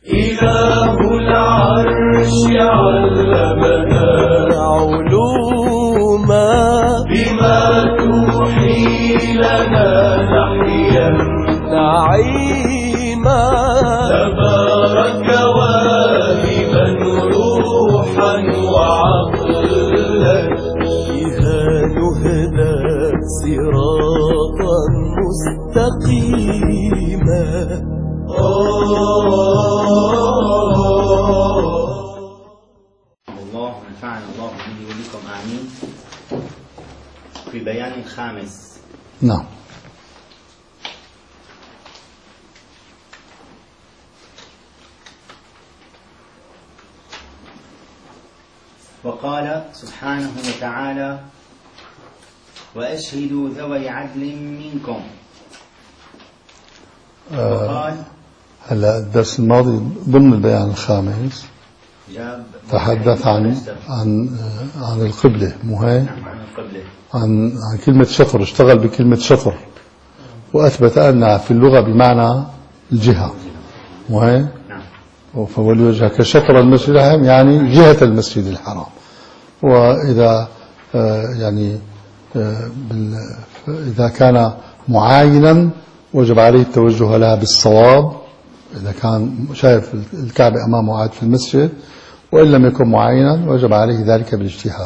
إله العرش علمنا علوما بما توحي لنا نحيا نعيما تبارك واهبا روحا وعقلا بها نهدى صراطا مستقيما. الله ونفعنا الله به وبكم آمين. في البيان الخامس. نعم. وقال سبحانه وتعالى: وأشهدوا ذوي عدل منكم. وقال هلا الدرس الماضي ضمن البيان الخامس تحدث عن القبلة، مو هيك؟ عن القبلة، عن كلمة شطر، اشتغل بكلمة شطر وأثبت أنها في اللغة بمعنى الجهة، مو هيك؟ نعم. فولي وجهك شطر المسجد الحرام يعني جهة المسجد الحرام. وإذا إذا كان معاينا وجب عليه التوجه لها بالصواب، إذا كان شايف الكعبة أمامه قاعد في المسجد، وإن لم يكن معينا وجب عليه ذلك بالاجتهاد.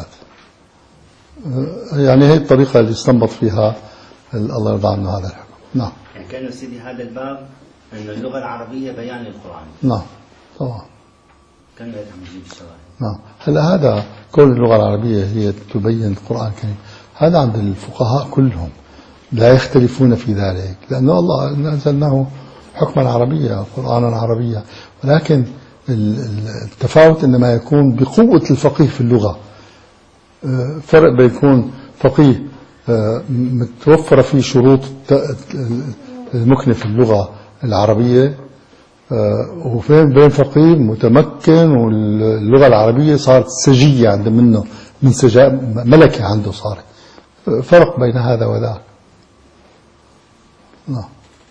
يعني هي الطريقة اللي استنبط فيها الله يرضى عنه هذا الحكم. نعم. يعني كان سيدي هذا الباب أن اللغة العربية بيان للقرآن. نعم طبعا. كان لازم نجيب الشواهد. نعم. هلا هذا كون اللغة العربية هي تبين القرآن الكريم، هذا عند الفقهاء كلهم لا يختلفون في ذلك، لأنه الله أنزلناه حكما عربيا قرآنا عربيا، ولكن التفاوت إنما يكون بقوة الفقيه في اللغة. فرق بين يكون فقيه متوفر فيه شروط المكنة في اللغة العربية، وفين بين فقيه متمكن واللغة العربية صارت سجية عنده منه، من سجاء ملكة عنده صارت. فرق بين هذا وذاك. نعم.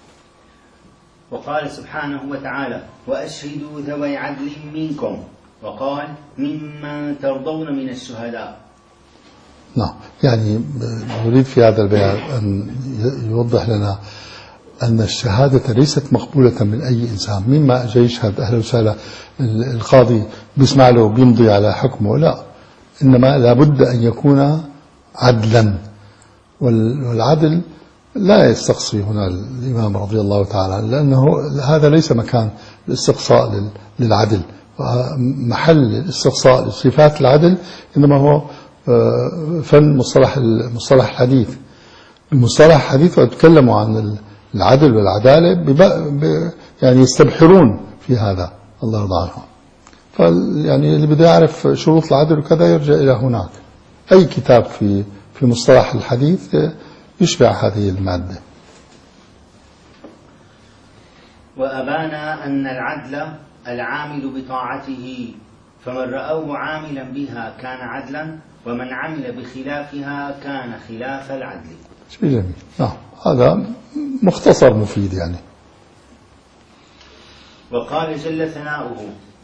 وقال سبحانه وتعالى: وأشهدوا ذوي عدل منكم. وقال: ممن ترضون من الشهداء. نعم. يعني نريد في هذا البيان أن يوضح لنا أن الشهادة ليست مقبولة من أي إنسان. مين ما أجي يشهد أهلا وسهلا القاضي بيسمع له بيمضي على حكمه، لا، إنما لابد أن يكون عدلا، والعدل لا يستقصي هنا الإمام رضي الله تعالى عنه، لأنه هذا ليس مكان الاستقصاء للعدل. محل الاستقصاء لصفات العدل إنما هو فن مصطلح الحديث. المصطلح الحديث ويتكلموا عن العدل والعدالة يعني يستبحرون في هذا، الله يرضى عنهم. يعني اللي بده يعرف شروط العدل وكذا يرجع إلى هناك. أي كتاب في مصطلح الحديث يشبع هذه المادة. وأبان أن العدل العامل بطاعته، فمن رأوه عاملا بها كان عدلا، ومن عمل بخلافها كان خلاف العدل. شيء جميل. نعم. هذا مختصر مفيد يعني. وقال جل ثناؤه: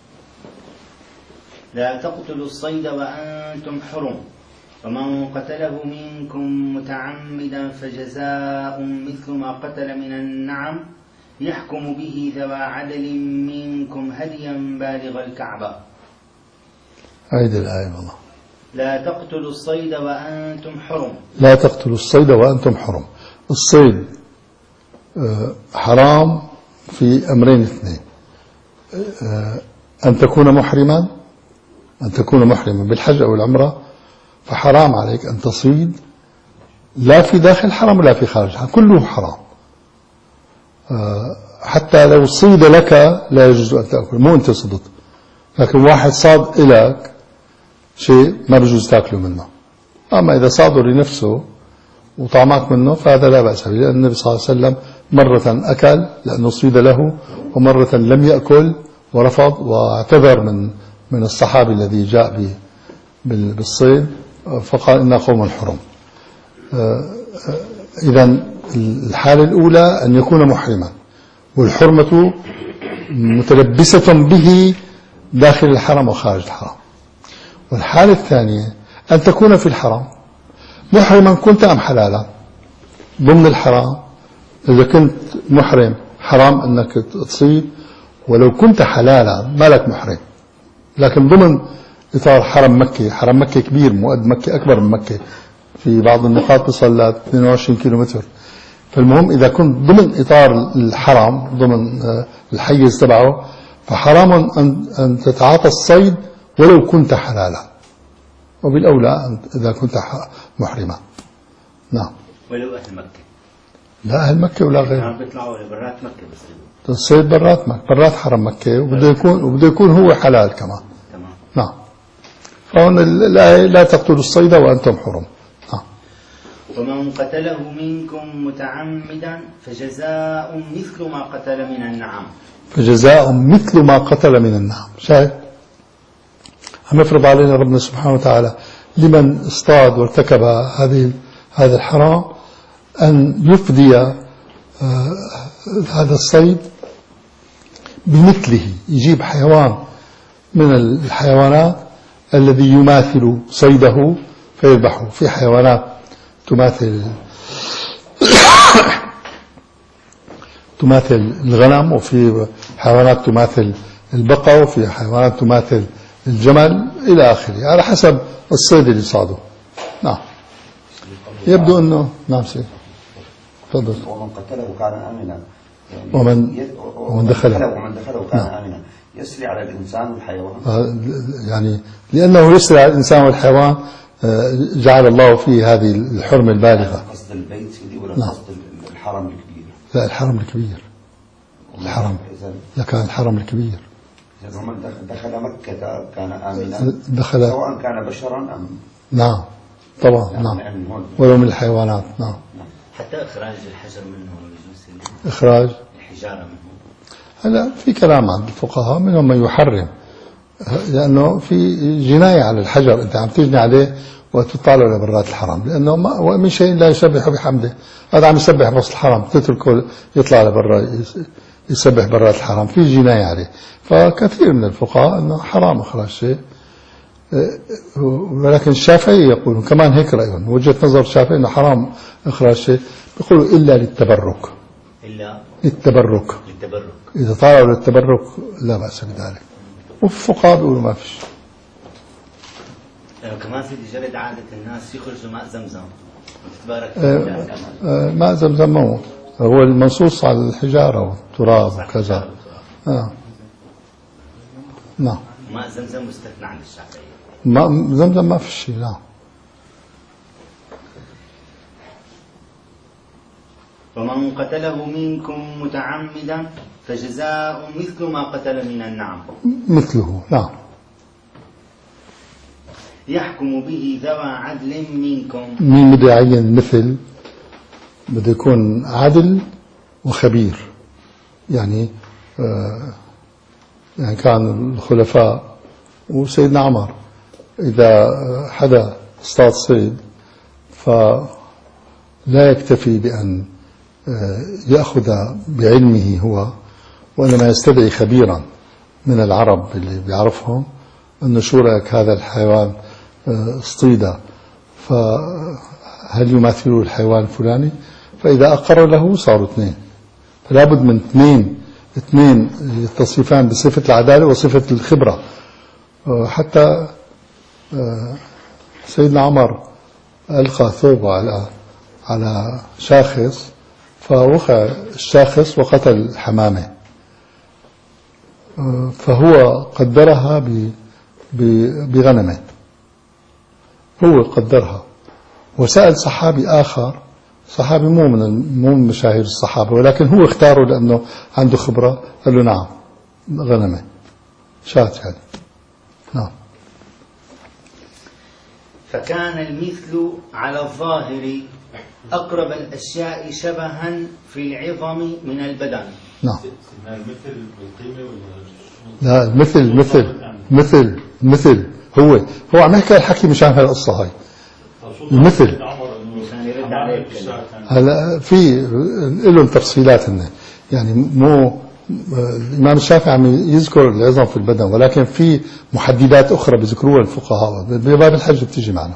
لا تقتلوا الصيد وأنتم حرم، ومن قتله منكم متعمدا فجزاء مثل ما قتل من النعم، يحكم به ذوى عدل منكم هديا بالغ الكعبة. هذه الآية والله. لا تقتلوا الصيد وأنتم حرم. لا تقتلوا الصيد وأنتم حرم. الصيد حرام في أمرين اثنين: أن تكون محرما بالحج أو العمرة، فحرام عليك أن تصيد لا في داخل الحرم ولا في خارج الحرم، كله حرام. حتى لو صيد لك لا يجوز أن تأكل، مو أنت صدت، لكن واحد صاد إليك شيء ما بيجوز تأكله منه. أما إذا صاده لنفسه وطعمك منه فهذا لا بأس به، لأن النبي صلى الله عليه وسلم مرة أكل لأنه صيد له، ومرة لم يأكل ورفض واعتذر من الصحابي الذي جاء بالصيد، فقال إنا قوم حرم. إذن الحالة الأولى أن يكون محرما، والحرمة متلبسة به داخل الحرم وخارج الحرم. والحالة الثانية أن تكون في الحرم محرما كنت أم حلالا ضمن الحرم. إذا كنت محرم حرام أنك تصيد، ولو كنت حلالا ما لك محرم. لكن ضمن إطار حرم مكة، حرم مكة كبير، مو قد مكة، أكبر من مكة في بعض النقاط تصل ل 22 كيلومتر. فالمهم إذا كنت ضمن إطار الحرم، ضمن الحيز تبعه، فحرام أن تتعاطى الصيد ولو كنت حلالا، وبالأولى إذا كنت محرما. نعم. ولو أهل مكة؟ لا أهل مكة ولا غيره. عم بيطلعوا برات مكة بس. الصيد برات مكة، برات حرم مكة، وبده يكون هو حلال كمان. تمام. نعم. فهون الآية لا تقتلوا الصيد وأنتم حرم. نعم. ومن قتله منكم متعمدا فجزاء مثل ما قتل من النعم. فجزاء مثل ما قتل من النعم. شايف؟ عم يفرض علينا ربنا سبحانه وتعالى لمن اصطاد وارتكب هذا الحرام أن يفدي هذا الصيد بمثله، يجيب حيوان من الحيوانات الذي يماثل صيده فيذبحه. في حيوانات تماثل الغنم، وفي حيوانات تماثل البقر، وفي حيوانات تماثل الجمل إلى آخره، على حسب الصيد اللي صاده. نعم. يبدو أنه نعم سيد. تفضل. ومن قتله كان آمنا، يعني ومن دخله كان آمنا. يسري على الإنسان والحيوان. يعني لأنه يسري على الإنسان والحيوان جعل الله فيه هذه الحرمة البالغة. قصد البيت سيدي ولا نعم. قصد الحرم الكبير؟ لا الحرم الكبير. الحرم لكان الحرم الكبير. إذا من دخل مكة كان آمنا دخل سواء كان بشرا أم. نعم طبعا. نعم. ولو من الحيوانات. نعم. حتى إخراج الحجر منه يجوز. إخراج الحجارة منه. هلا في كلام عند الفقهاء منهم من يحرم، لأنه في جناية على الحجر، أنت عم تجني عليه وتطالع لبرات الحرم، لأنه من شيء لا يسبح بحمده. هذا عم يسبح بوسط الحرم، تتركه يطلع لبرا يسبح برات الحرم، في جناية عليه. فكثير من الفقهاء أنه حرام إخراج شيء، ولكن الشافعي يقول كمان هيك رأيهم، وجهة نظر الشافعي أنه حرام إخراج شيء، بيقولوا إلا للتبرك. إلا للتبرك. إذا طالعوا للتبرك لا بأس بذلك. وفي الفقهاء بيقولوا ما فيش. كمان سيدي جرد عادة الناس يخرجوا ماء زمزم وتتبارك. ماء زمزم هو المنصوص على الحجارة والتراب وكذا. نعم. ماء زمزم مستثنى عن الشافعية. ماء زمزم ما في شيء. نعم. ومن قتله منكم متعمدا فجزاء مثل ما قتل من النعم. مثله. نعم. يحكم به ذوى عدل منكم. مين بده يعين مثل؟ بده يكون عدل وخبير. يعني يعني كان الخلفاء وسيدنا عمر إذا حدا اصطاد صيد فلا يكتفي بأن يأخذ بعلمه هو، وإنما يستدعي خبيرا من العرب اللي بيعرفهم أنه شو رأيك هذا الحيوان اصطيد، فهل يماثله الحيوان الفلاني؟ فإذا أقر له صاروا اثنين، فلا بد من اثنين يتصفان بصفة العدالة وصفة الخبرة. حتى سيدنا عمر ألقى ثوبه على شاخص فوقع الشاخص وقتل الحمامة، فهو قدرها بغنمة، هو قدرها. وسأل صحابي آخر، صحابي مو من مشاهير الصحابة، ولكن هو اختاره لأنه عنده خبرة، قال له نعم غنمة شات يعني. نعم. فكان المثل على الظاهر أقرب الأشياء شبها في العظم من البدن. نعم. المثل بالقيمة لا المثل هو عم يحكي الحكي مشان هالقصة هاي. المثل هلا في لهم تفصيلات يعني مو الإمام الشافعي عم يذكر العظم في البدن، ولكن في محددات أخرى بذكروها الفقهاء بباب الحج بتيجي معنا.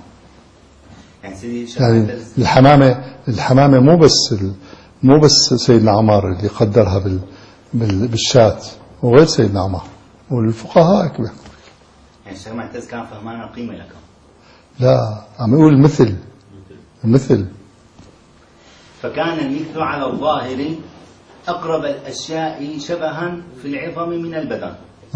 يعني الحمامة مو بس سيدنا عمر اللي قدرها بالشاة، وغير سيدنا عمر والفقهاء كبير. يعني الشيخ معتز كان فهمان القيمة لكم؟ لا، عم يقول المثل. فكان المثل على الظاهر أقرب الأشياء شبها في العظم من البدن.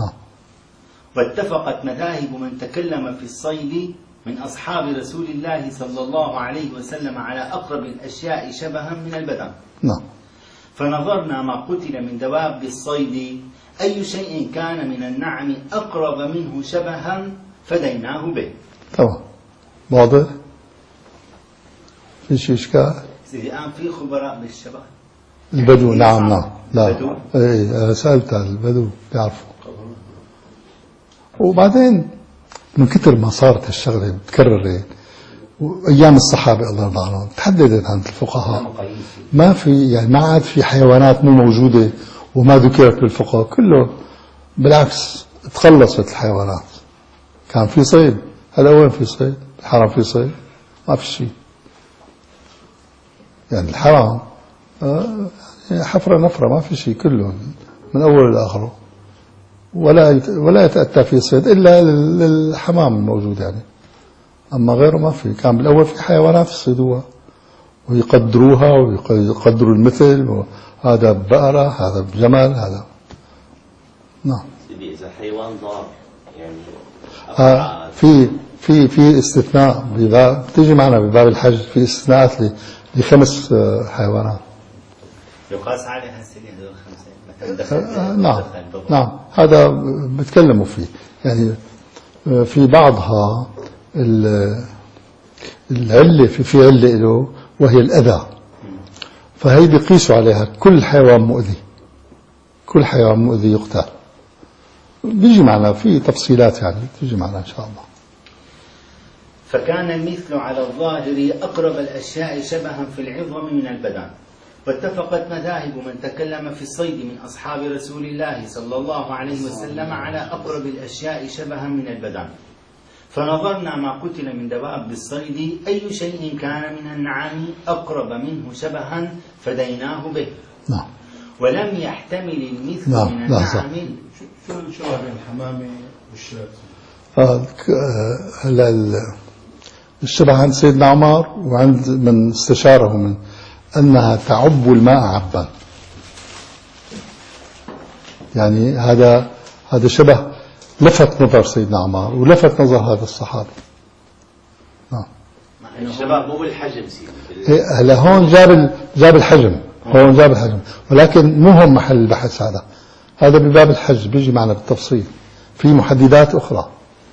واتفقت مذاهب من تكلم في الصيد من أصحاب رسول الله صلى الله عليه وسلم على أقرب الأشياء شبها من البدن. فنظرنا ما قتل من دواب الصيد أي شيء كان من النعم أقرب منه شبها فديناه به. تمام، واضح؟ في شيء إشكال؟ الآن في خبراء بالشبه البدو. نعم لا ايه سألت البدو بيعرفوا. وبعدين من كتر ما صارت الشغله متكرره وايام الصحابه الله يرضى عنهم تحددت عند الفقهاء، ما في يعني ما عاد في حيوانات مو موجوده وما ذكرت بالفقه، كله بالعكس تخلصت الحيوانات. كان في صيد، هلا وين في صيد؟ الحرم في صيد؟ ما في شيء. يعني الحرم حفرة نفرة ما في شيء، كله من أول لآخره، ولا يتأتى فيه صيد إلا للحمام الموجود يعني. أما غيره ما في. كان بالأول في حيوانات يصيدوها ويقدروها ويقدروا المثل، هذا بقرة، هذا بجمل، هذا. نعم. إذا حيوان ضار يعني في استثناء بتيجي معنا بباب الحج، في استثناءات ل5 حيوانات يقاس عليها السنين هذول 5 نعم هذا بتكلموا فيه. يعني في بعضها العلة في علة له وهي الأذى، فهي بيقيسوا عليها كل حيوان مؤذي يقتل. بيجي معنا في تفصيلات يعني تيجي معنا إن شاء الله. فكان المثل على الظاهر أقرب الأشياء شبها في العظم من البدن. واتفقت مذاهب من تكلم في الصيد من أصحاب رسول الله صلى الله عليه وسلم على أقرب الأشياء شبها من البدن. فنظرنا ما قتل من دواب بالصيد أي شيء كان من النعام أقرب منه شبها فديناه به. ولم يحتمل المثل من النعام. شو بين الحمامة والشاة؟ هلا الشبه عند سيدنا عمر وعند من استشاره من أنها تعب الماء عبا. يعني هذا شبه لفت نظر سيدنا عمر ولفت نظر هذا الصحابي. الشباب مو بالحجم سيدي. هلا هون جاب الحجم، ولكن مو هم محل البحث. هذا بباب الحج بيجي معنا بالتفصيل في محددات أخرى.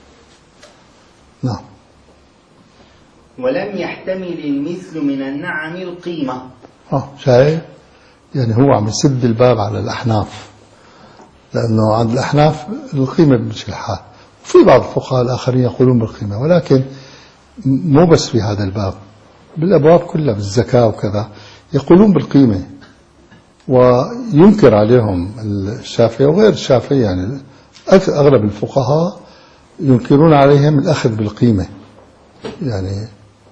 نعم. ولم يحتمل المثل من النعم القيمة. شايف؟ يعني هو عم يسد الباب على الأحناف، لأنه عند الأحناف القيمة بمشي الحال، وفي بعض الفقهاء الآخرين يقولون بالقيمة، ولكن مو بس في هذا الباب، بالأبواب كلها بالزكاة وكذا يقولون بالقيمة. وينكر عليهم الشافعي وغير الشافعي، يعني أغلب الفقهاء ينكرون عليهم الأخذ بالقيمة. يعني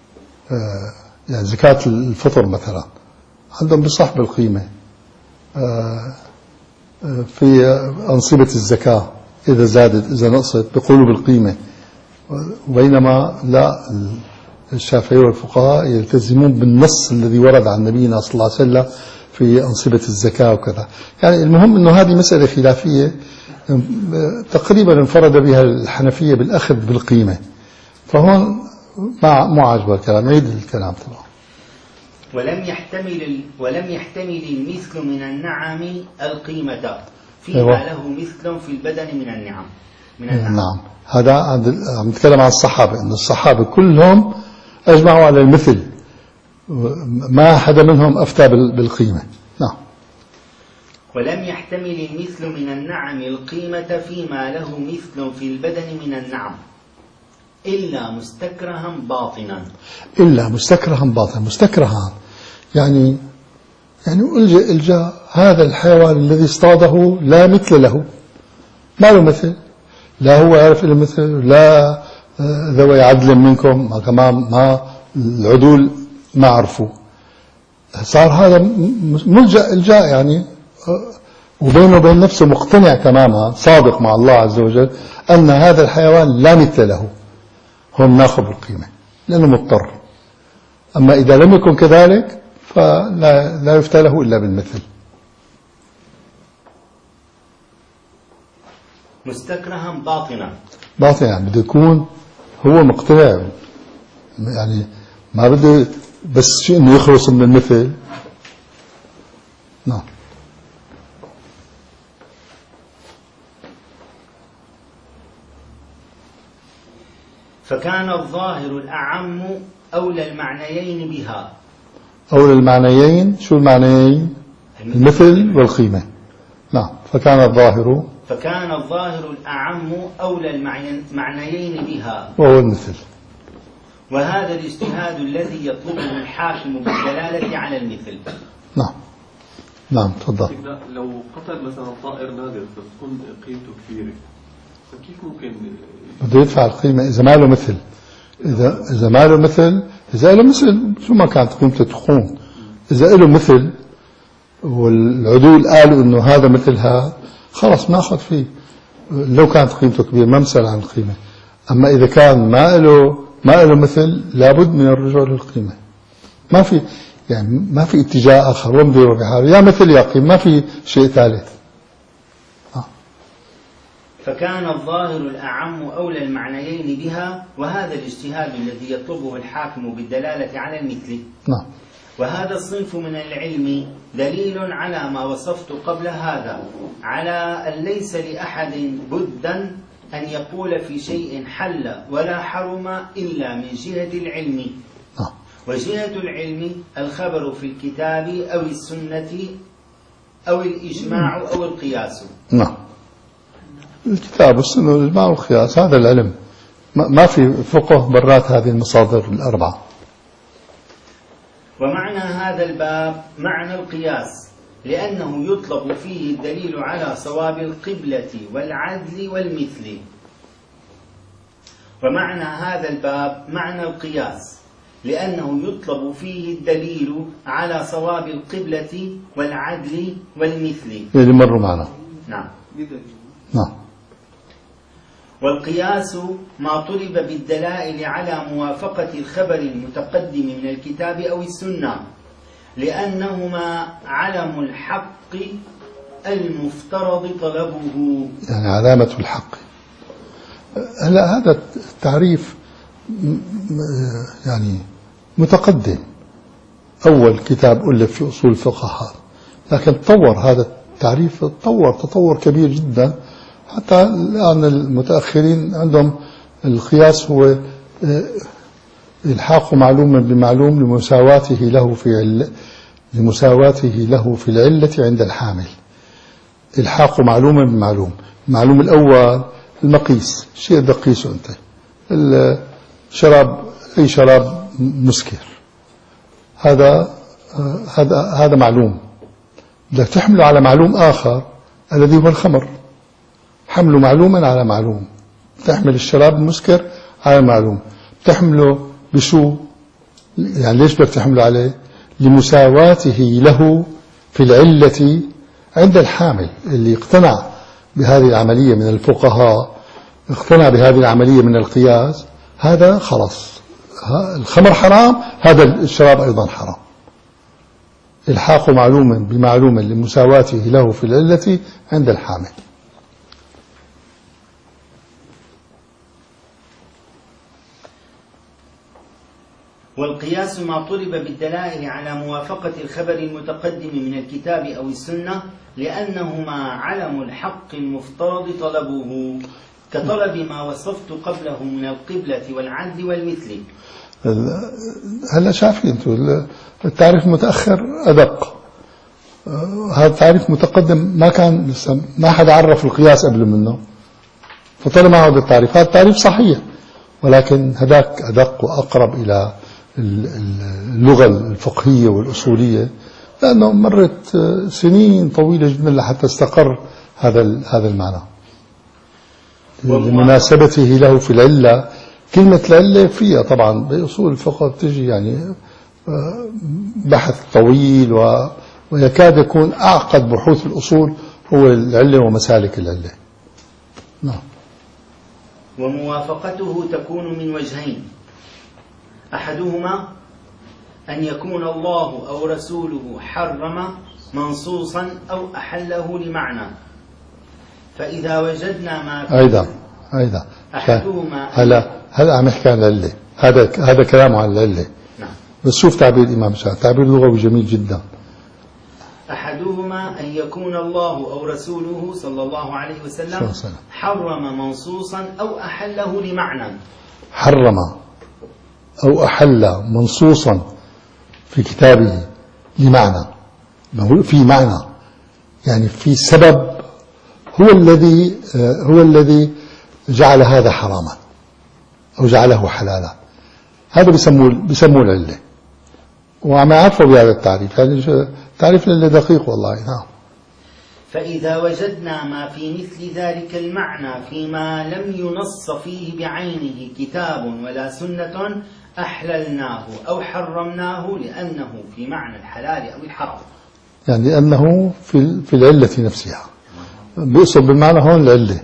زكاة الفطر مثلا عندهم بصح بالقيمة. في أنصبة الزكاة إذا زادت إذا نقصت بيقولوا بالقيمة، بينما لا، الشافعي والفقهاء يلتزمون بالنص الذي ورد عن نبينا صلى الله عليه وسلم في أنصبة الزكاة وكذا. يعني المهم أنه هذه مسألة خلافية تقريبا انفرد بها الحنفية بالأخذ بالقيمة، فهون مو عاجبه الكلام، عيد الكلام طبعا. ولم يحتمل المثل من النعم القيمة فيما له مثل في البدن من النعم. نعم، هذا عم نتكلم عن الصحابة، أن الصحابة كلهم أجمعوا على المثل، ما حدا منهم أفتى بالقيمة. نعم. ولم يحتمل المثل من النعم القيمة فيما له مثل في البدن من النعم إلا مستكرها باطنا. مستكرها يعني يعني الجاء هذا الحيوان الذي اصطاده لا مثل له، ما له مثل، لا هو يعرف له مثل، لا ذوي عدل منكم كمان ما العدول ما عرفوا. صار هذا ملجأ الجاء يعني، وبينه وبين نفسه مقتنع تماما صادق مع الله عز وجل أن هذا الحيوان لا مثل له، هم ناخذ القيمة لأنه مضطر. أما إذا لم يكن كذلك فلا يفتى له إلا بالمثل. مستكرها باطنا، باطنا يعني بده يكون هو مقتنع، يعني ما بده بس شيء إنه يخلص من المثل. نعم. فكان الظاهر الأعم أولى المعنيين بها. أولى المعنيين، شو المعنيين؟ المثل والقيمة. نعم. فكان الظاهر الأعم أولى المعنيين بها وهو المثل. وهذا الاجتهاد الذي يطلبه الحاكم بالدلالة على المثل. نعم. نعم تفضل. لو قتل مثلا طائر نادر فتكون قيمته كبيرة، فكيف ممكن بده يدفع القيمة إذا ما له مثل؟ إذا ما له مثل، إذا له مثل شو ما كانت قيمته تخون. إذا له مثل والعدول قالوا إنه هذا مثل هذا خلص ناخذ فيه لو كانت قيمته كبيرة، ما مسألة عن القيمة. أما إذا كان ما له مثل لابد من الرجوع للقيمة. ما في اتجاه آخر، وامضي وبحاله يا مثل يا قيمة، ما في شيء ثالث. فكان الظاهر الأعم أولى المعنيين بها وهذا الاجتهاد الذي يطلبه الحاكم بالدلالة على المثل. نعم. وهذا الصنف من العلم دليل على ما وصفت قبل هذا، على أن ليس لأحد بدا أن يقول في شيء حل ولا حرم إلا من جهة العلم. وجهة العلم الخبر في الكتاب أو السنة أو الإجماع أو القياس. نعم. الكتاب والسنة والإجماع والقياس هذا العلم، ما في فقه برات هذه المصادر الأربعة. ومعنى هذا الباب معنى القياس، لأنه يطلب فيه الدليل على صواب القبلة والعدل والمثل. ومعنى هذا الباب معنى القياس، لأنه يطلب فيه الدليل على صواب القبلة والعدل والمثل. اللي مروا معنا. نعم. نعم. والقياس ما طلب بالدلائل على موافقة الخبر المتقدم من الكتاب أو السنة، لأنهما علم الحق المفترض طلبه. يعني علامة الحق. هلا هذا التعريف يعني متقدم، أول كتاب ألف في أصول الفقه، لكن تطور هذا التعريف، تطور كبير جدا، حتى الآن المتأخرين عندهم القياس هو إلحاق معلوم بمعلوم لمساواته له في العلة عند الحامل. إلحاق معلوم بمعلوم. المعلوم الأول المقيس، شيء بدك تقيسه أنت، الشراب، أي شراب مسكر، هذا معلوم. بدك تحمله على معلوم آخر الذي هو الخمر، حمله معلوما على معلوم. تحمل الشراب المسكر على معلوم، تحمله بشو؟ يعني ليش بدك تحمله عليه؟ لمساواته له في العلة عند الحامل. اللي اقتنع بهذه العملية من الفقهاء، اقتنع بهذه العملية من القياس، هذا خلاص الخمر حرام، هذا الشراب أيضا حرام. الحاق معلوم بمعلوم لمساواته له في العلة عند الحامل. والقياس ما طلب بالدلائل على موافقة الخبر المتقدم من الكتاب أو السنة، لأنهما علم الحق المفترض طلبه، كطلب ما وصفت قبله من القبلة والعدل والمثل. هلا شايفين انتم التعريف المتأخر أدق، هذا التعريف متقدم ما كان لسه، ما حد عرف القياس قبل منه، فطلع معه هذا التعريف. هذا التعريف صحيح، ولكن هذاك أدق وأقرب إلى اللغة الفقهية والأصولية، لأنه مرت سنين طويلة جدا لحتى استقر هذا المعنى لمناسبته له في العلة. كلمة العلة فيها طبعا بأصول الفقه بتجي يعني بحث طويل ويكاد يكون أعقد بحوث الأصول هو العلة ومسالك العلة. نعم. وموافقته تكون من وجهين: أحدهما أن يكون الله أو رسوله حرم منصوصا أو أحله لمعنى، فإذا وجدنا ما أيضا أحدهما هلا عم يحكي عن العلة، هذا كلامه عن العلة. نعم. بس شوف تعبير الإمام الشافعي، تعبير لغوي جميل جدا. أحدهما أن يكون الله أو رسوله صلى الله عليه وسلم حرم منصوصا أو أحله لمعنى. حرم أو أحل منصوصا في كتابه لمعنى، في معنى يعني في سبب هو الذي جعل هذا حراما أو جعله حلالا. هذا بيسموه العلة، وعم يعرفوا بهذا التعريف. يعني تعريف العلة دقيق والله. نعم. فإذا وجدنا ما في مثل ذلك المعنى فيما لم ينص فيه بعينه كتاب ولا سنة أحللناه أو حرمناه لأنه في معنى الحلال أو الحرام. يعني لأنه في العلة نفسها، بيقصد بالمعنى هون العلة.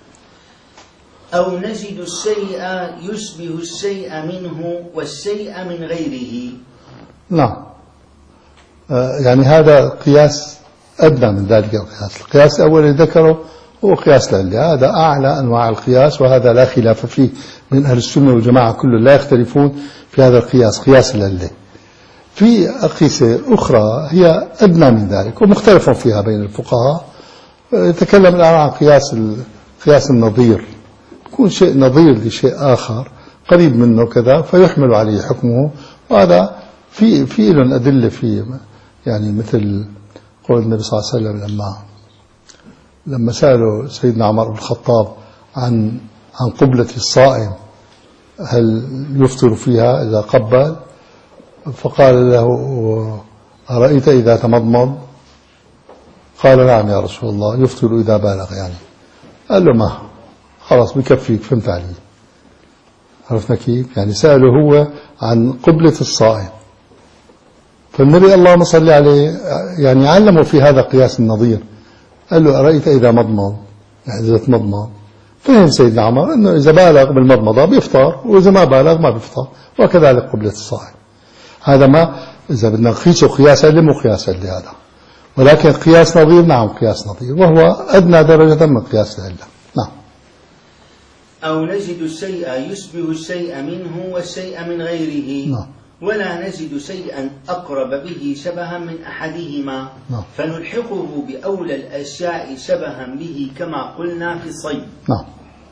أو نجد الشيء يشبه الشيء منه والشيء من غيره. نعم. يعني هذا قياس أدنى من ذلك القياس. القياس الأول اللي ذكره هو قياس العلة، هذا أعلى أنواع القياس، وهذا لا خلاف فيه من أهل السنة والجماعة كله لا يختلفون في هذا القياس، قياس العلة. في أقيسة أخرى هي أدنى من ذلك ومختلف فيها بين الفقهاء. يتكلم الآن عن قياس النظير، يكون شيء نظير لشيء آخر قريب منه كذا فيحمل عليه حكمه، وهذا في لهم أدلة فيه. يعني مثل قول النبي صلى الله عليه وسلم لما سألوا سيدنا عمر بن الخطاب عن قبلة الصائم هل يفطر فيها إذا قبل، فقال له أرأيت إذا تمضمض؟ قال نعم يا رسول الله يفطر إذا بالغ. يعني قال له ما خلاص بكفيك، فهمت علي. عرفنا كيف؟ يعني سأله هو عن قبلة الصائم، فالنبي اللهم صل عليه يعني علمه في هذا قياس النظير. قال له أرأيت إذا مضمض، يعني إذا تمضمض. فهم سيدنا عمر أنه إذا بالغ بالمضمضة بيفطر، وإذا ما بالغ ما بيفطر، وكذلك قبلة الصائم. هذا ما إذا بدنا نقيسه قياس علم وقياس علم هذا، ولكن قياس نظير نعم قياس نظير، وهو أدنى درجة من قياس العلة. نعم. أو نجد الشيء يشبه الشيء منه والشيء من غيره. نعم. ولا نجد شيئا أقرب به شبها من أحدهما. نعم. فنلحقه بأولى الأشياء شبها به كما قلنا في الصيد. نعم.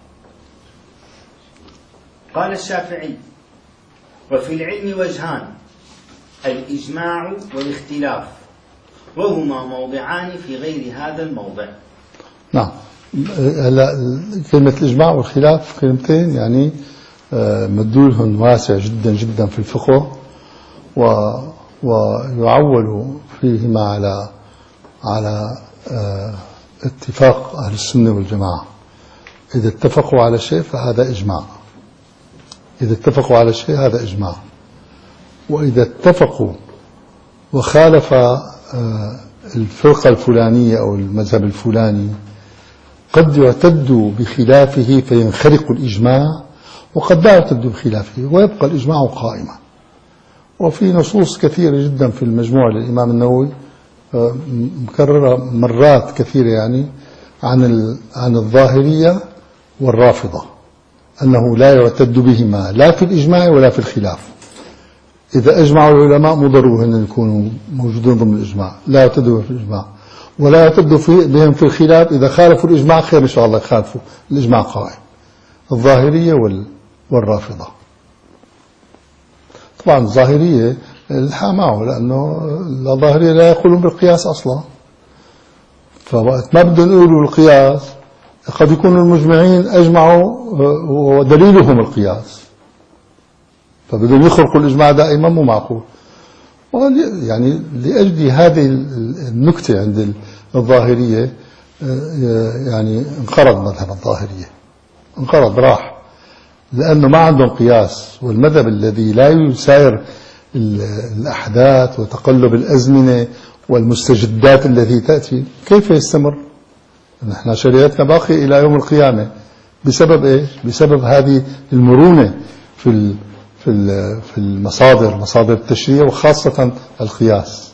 قال الشافعي: وفي العلم وجهان: الإجماع والاختلاف، وهما موضعان في غير هذا الموضع. نعم. هلا كلمة الإجماع والخلاف كلمتين يعني مدلولهم واسع جدا جدا في الفقه، ويعول فيهما على اتفاق أهل السنة والجماعة. إذا اتفقوا على شيء فهذا إجماع، إذا اتفقوا على شيء هذا إجماع. وإذا اتفقوا وخالف الفرقة الفلانية أو المذهب الفلاني قد يعتد بخلافه فينخرق الإجماع، وقد لا يعتد بخلافه ويبقى الإجماع قائما. وفي نصوص كثيرة جدا في المجموع للإمام النووي مكررة مرات كثيرة يعني عن الظاهرية والرافضة أنه لا يعتد بهما لا في الإجماع ولا في الخلاف. إذا أجمعوا العلماء مضروا أن يكونوا موجودين ضمن الإجماع، لا يعتدوا في الإجماع، ولا يعتدوا بهم في الخلاف. إذا خالفوا الإجماع خير إن شاء الله يخالفوا الإجماع قائم. الظاهرية والرافضة. طبعا الظاهرية الحق معه لأنه الظاهرية لا يقولون بالقياس أصلا، فوقت ما بدهم يقولوا القياس قد يكونوا المجمعين أجمعوا ودليلهم القياس، فبدهم يخرقوا الإجماع دائما، مو معقول. يعني لأجل هذه النكتة عند الظاهرية يعني انقرض مذهب الظاهرية، انقرض راح، لأنه ما عندهم قياس. والمذهب الذي لا يساير الأحداث وتقلب الأزمنة والمستجدات التي تأتي كيف يستمر؟ نحن شريعتنا باقية إلى يوم القيامة بسبب إيش؟ بسبب هذه المرونة في المصادر، مصادر التشريع وخاصة القياس.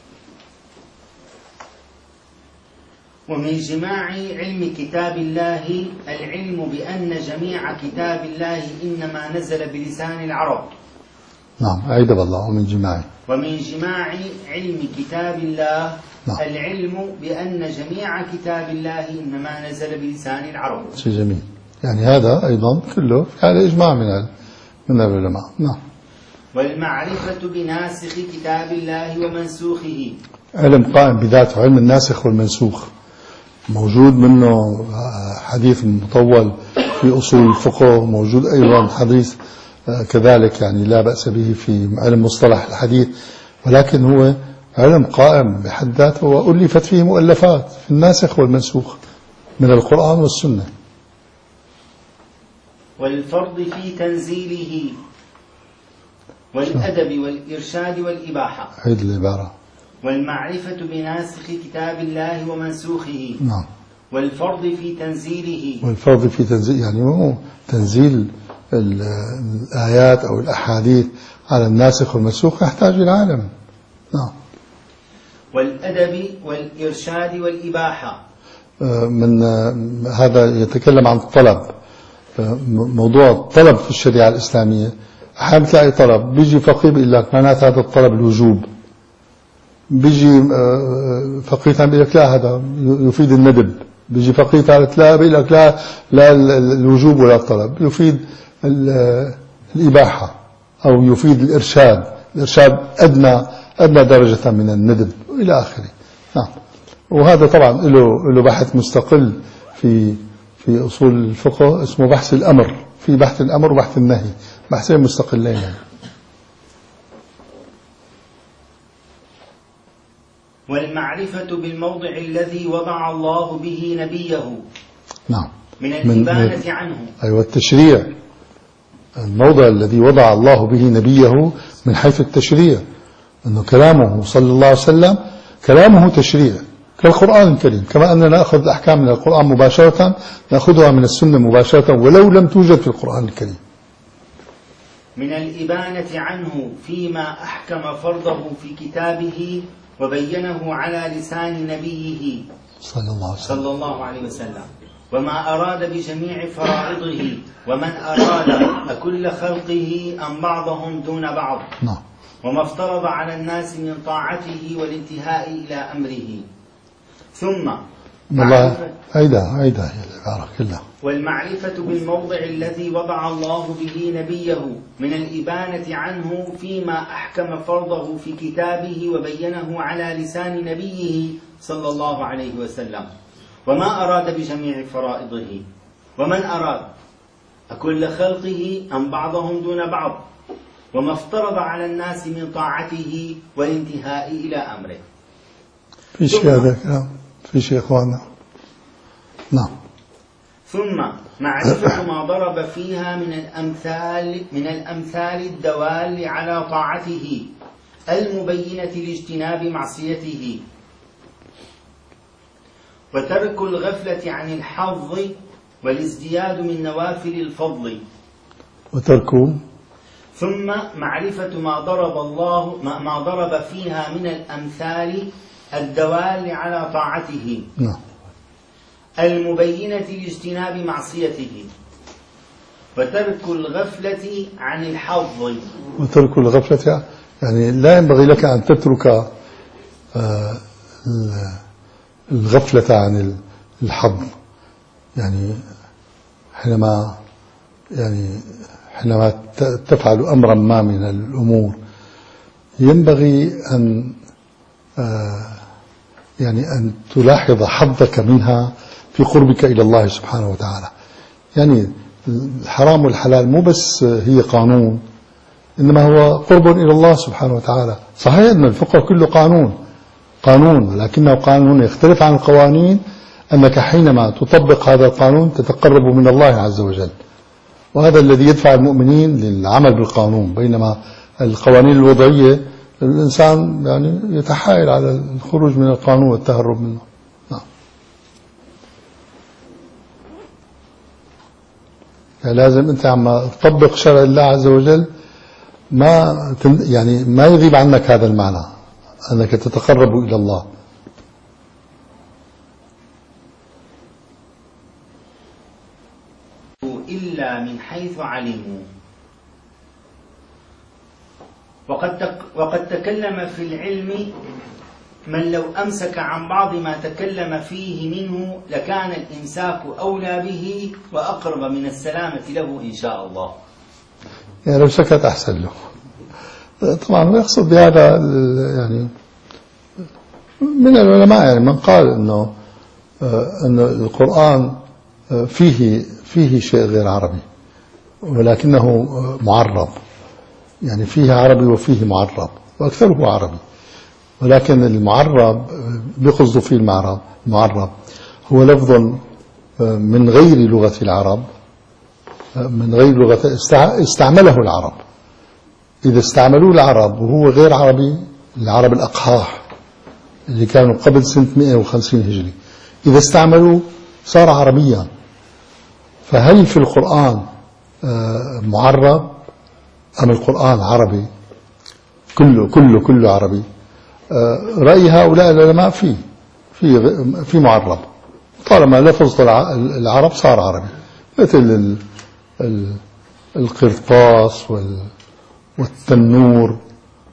ومن جماع علم كتاب الله العلم بأن جميع كتاب الله إنما نزل بلسان العرب. نعم، أعيد بالله. ومن جماع علم كتاب الله نعم. العلم بأن جميع كتاب الله إنما نزل بلسان العرب. شيء جميل. يعني هذا أيضا كله يعني إجماع من العلماء. نعم. والمعرفة بناسخ كتاب الله ومنسوخه، علم قائم بذاته، علم الناسخ والمنسوخ، موجود منه حديث مطول في أصول الفقه، موجود أيضا حديث كذلك يعني لا بأس به في علم مصطلح الحديث، ولكن هو علم قائم بحد ذاته وألفت فيه مؤلفات في الناسخ والمنسوخ من القرآن والسنة. والفرض في تنزيله والأدب والإرشاد والإباحة. عيد العبارة. والمعرفة بناسخ كتاب الله ومنسوخه. نعم. والفرض في تنزيله. والفرض في تنزيل يعني مو تنزيل الآيات أو الأحاديث على الناسخ والمنسوخ يحتاج إلى علم. نعم. والأدب والإرشاد والإباحة. من هذا يتكلم عن الطلب، موضوع الطلب في الشريعة الإسلامية. أحيانا تلاقي طلب بيجي فقيه بيقول لك معناته هذا الطلب الوجوب، بيجي فقيه ثاني بيقول لك لا هذا يفيد الندب، بيجي فقيه ثالث لا بيقول لك لا الوجوب ولا الطلب، يفيد الإباحة أو يفيد الإرشاد أدنى درجة من الندب إلى آخره. نعم. وهذا طبعا له بحث مستقل في أصول الفقه اسمه بحث الأمر، في بحث الأمر وبحث النهي، بحثين مستقلين يعني. والمعرفة بالموضع الذي وضع الله به نبيه. نعم. من الإبانة عنه. أيوة، التشريع، الموضع الذي وضع الله به نبيه من حيث التشريع، أنه كلامه صلى الله عليه وسلم كلامه تشريع كالقرآن الكريم، كما أننا نأخذ الأحكام من القرآن مباشرة نأخذها من السنة مباشرة ولو لم توجد في القرآن الكريم. من الإبانة عنه فيما أحكم فرضه في كتابه وبينه على لسان نبيه صلى الله عليه وسلم، وما أراد بجميع فرائضه، ومن أراد أكل خلقه أم بعضهم دون بعض، وما افترض على الناس من طاعته والانتهاء إلى أمره. ثم عيدها العبارة كلها. والمعرفة بالموضع الذي وضع الله به نبيه من الإبانة عنه فيما أحكم فرضه في كتابه وبينه على لسان نبيه صلى الله عليه وسلم، وما أراد بجميع فرائضه، ومن أراد أكل خلقه أم بعضهم دون بعض، وما افترض على الناس من طاعته والانتهاء إلى أمره. في شيء هذا كلام، في شيء إخواننا. نعم. ثم معرفة ما ضرب فيها من الأمثال الدوال على طاعته المبينة لاجتناب معصيته، وترك الغفلة عن الحظ والازدياد من نوافل الفضل. ثم معرفة ما ضرب فيها من الأمثال الدوال على طاعته المبينة لاجتناب معصيته، وترك الغفلة عن الحظ. وترك الغفلة يعني لا ينبغي لك أن تترك الغفلة عن الحظ، يعني حينما تفعل أمرا ما من الأمور ينبغي أن تلاحظ حظك منها في قربك إلى الله سبحانه وتعالى. يعني الحرام والحلال مو بس هي قانون إنما هو قرب إلى الله سبحانه وتعالى. صحيح أن الفقه كله قانون، لكنه قانون يختلف عن القوانين، أنك حينما تطبق هذا القانون تتقرب من الله عز وجل، وهذا الذي يدفع المؤمنين للعمل بالقانون. بينما القوانين الوضعية الإنسان يعني يتحايل على الخروج من القانون والتهرب منه. نعم. يعني لازم أنت عم تطبق شرع الله عز وجل ما يغيب عنك هذا المعنى، أنك تتقرب إلى الله. إلا من حيث علموا. وقد تكلم في العلم من لو أمسك عن بعض ما تكلم فيه منه لكان الإمساك أولى به وأقرب من السلامة له إن شاء الله. يعني لو سكت أحسن له. طبعا يقصد بهذا يعني من العلماء، يعني من قال إنه القرآن فيه شيء غير عربي ولكنه معرب، يعني فيه عربي وفيه معرب، وأكثره عربي، ولكن المعرب بيقصد فيه المعرب هو لفظ من غير لغة العرب، من غير لغة استعمله العرب. إذا استعملوه العرب وهو غير عربي، العرب الأقحاح اللي كانوا قبل سنة 150 هجري، إذا استعملوه صار عربيا. فهل في القرآن معرب أم القرآن عربي؟ كله عربي. رأي هؤلاء العلماء في معرب، طالما لفظ العرب صار عربي، مثل القرطاس والتنور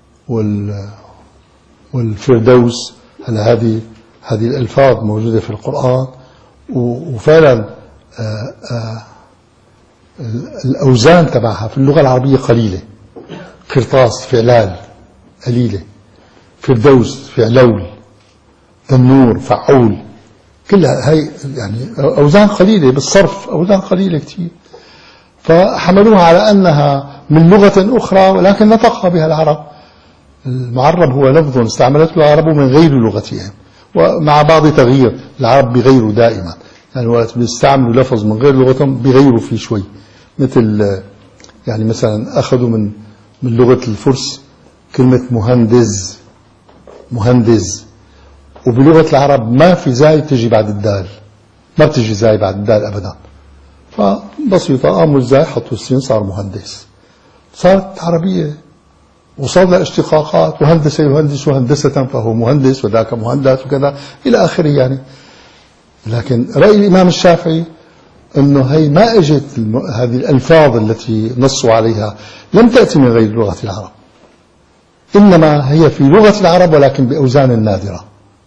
والفردوس. هذه الألفاظ موجودة في القرآن، وفعلا الأوزان تبعها في اللغة العربية قليلة. قرطاس فعلال قليلة، فردوس فعلول، تنور فعول، كلها هاي يعني أوزان قليلة بالصرف، أوزان قليلة كتير. فحملوها على أنها من لغة أخرى ولكن نطقها بها العرب. المعرب هو لفظ استعملته العرب من غير لغتهم، ومع بعض تغيير. العرب بيغيروا دائما، يعني وقت بيستعملوا لفظ من غير لغتهم بيغيروا فيه شوي. مثل يعني مثلا أخذوا من لغة الفرس كلمة مهندز، وبلغة العرب ما في زاي تجي بعد الدال، ما بتجي زاي بعد الدال أبدا. فبسيطة، قاموا الزاي حطوا السين صار مهندس، صارت عربية، وصار لها اشتقاقات، وهندسة يهندس وهندسة فهو مهندس وذاك مهندس وكذا إلى آخره يعني. لكن رأي الإمام الشافعي أنه هي ما أجت هذه الألفاظ التي نصوا عليها لم تأتي من غير لغة العرب، إنما هي في لغة العرب ولكن بأوزان نادرة.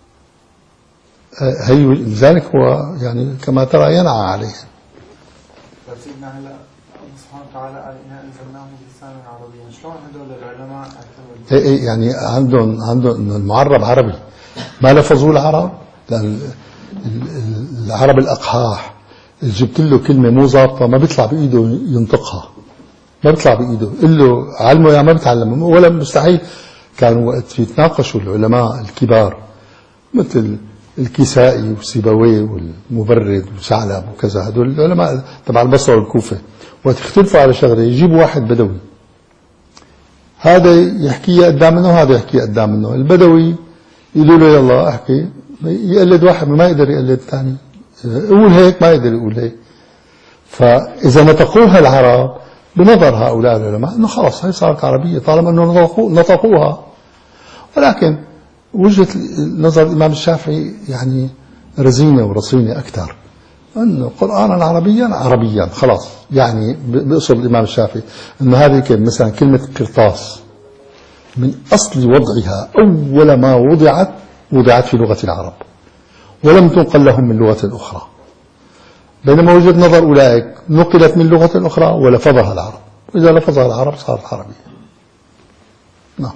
هي لذلك هو يعني كما ترى ينعى عليه. سيدنا هلا الله سبحانه وتعالى قال إنا أنزلناه بلسان عربي، شلون هدول العلماء اعتمدوا؟ يعني عندهم المعرب عربي، ما لفظوا العرب، لأن العرب الأقحاح جبت له كلمة مو ضابطة ما بيطلع بإيده ينطقها، ما بيطلع بإيده، قل له علمه يا ما بتعلمه، ولا مستحيل. كانوا وقت يتناقشوا العلماء الكبار مثل الكسائي وسيبويه والمبرد وثعلب وكذا، هدول العلماء تبع البصرة والكوفة، وقت يختلفوا على شغلة يجيبوا واحد بدوي، هذا يحكي قدام منه وهذا يحكي قدام منه. البدوي يقولوا له يلا احكي، يقلد واحد ما يقدر يقلد الثاني، يقول هيك ما يقدر يقول هيك. فإذا نطقوها العرب بنظر هؤلاء العلماء أنه خلاص هي صارت عربية طالما أنه نطقوها. ولكن وجهة نظر الإمام الشافعي يعني رزينة ورصينة أكثر، أنه قرآنا عربيا خلاص. يعني بيقصد الإمام الشافعي أنه هذه مثلا كلمة قرطاس من أصل وضعها أول ما وضعت في لغة العرب ولم تنقل لهم من لغة أخرى، بينما وجهة نظر أولئك نقلت من لغة أخرى ولفظها العرب، وإذا لفظها العرب صارت عربية. نعم.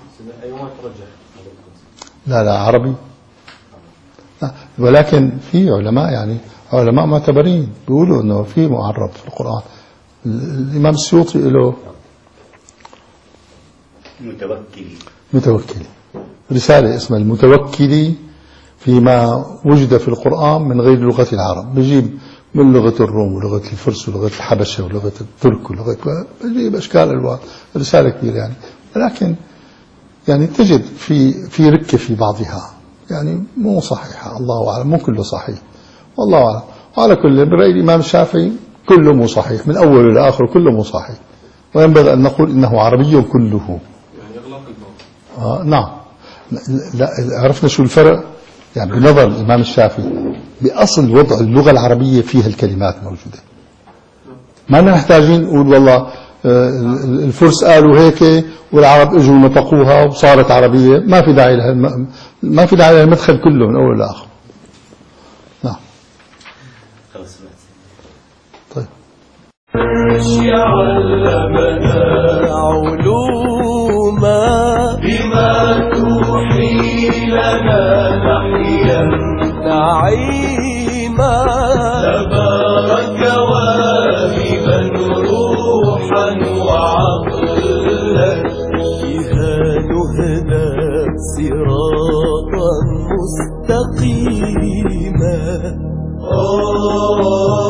لا عربي. لا. ولكن في علماء يعني علماء معتبرين بيقولوا أنه في معرب في القرآن. الإمام السيوطي له متوكلي. رسالة اسمها المتوكلي فيما وجد في القرآن من غير لغة العرب، بجيب من لغة الروم ولغة الفرس ولغة الحبشة ولغة الترك ولغة، بجيب أشكال ألوان. رسالة كبيرة يعني، ولكن يعني تجد في ركة في بعضها، يعني مو صحيحة، الله أعلم، مو كله صحيح والله أعلم. وعلى كل، برأي الإمام الشافعي كله مو صحيح من أول إلى آخر، كله مو صحيح، وينبغي أن نقول إنه عربي كله. يعني إغلاق الباب. نعم. لا، عرفنا شو الفرق يعني بنظر الإمام الشافعي بأصل وضع اللغة العربية فيها الكلمات موجودة، ما محتاجين نقول والله الفرس قالوا هيك والعرب اجوا نطقوها وصارت عربية. ما في داعي لها، ما في داعي لها المدخل كله من أول لآخر. نعم. طيب. علمنا علوما بما توحي لنا نحيا نعيما تبارك واهبا روحا وعقلا بها نهدى صراطا مستقيما.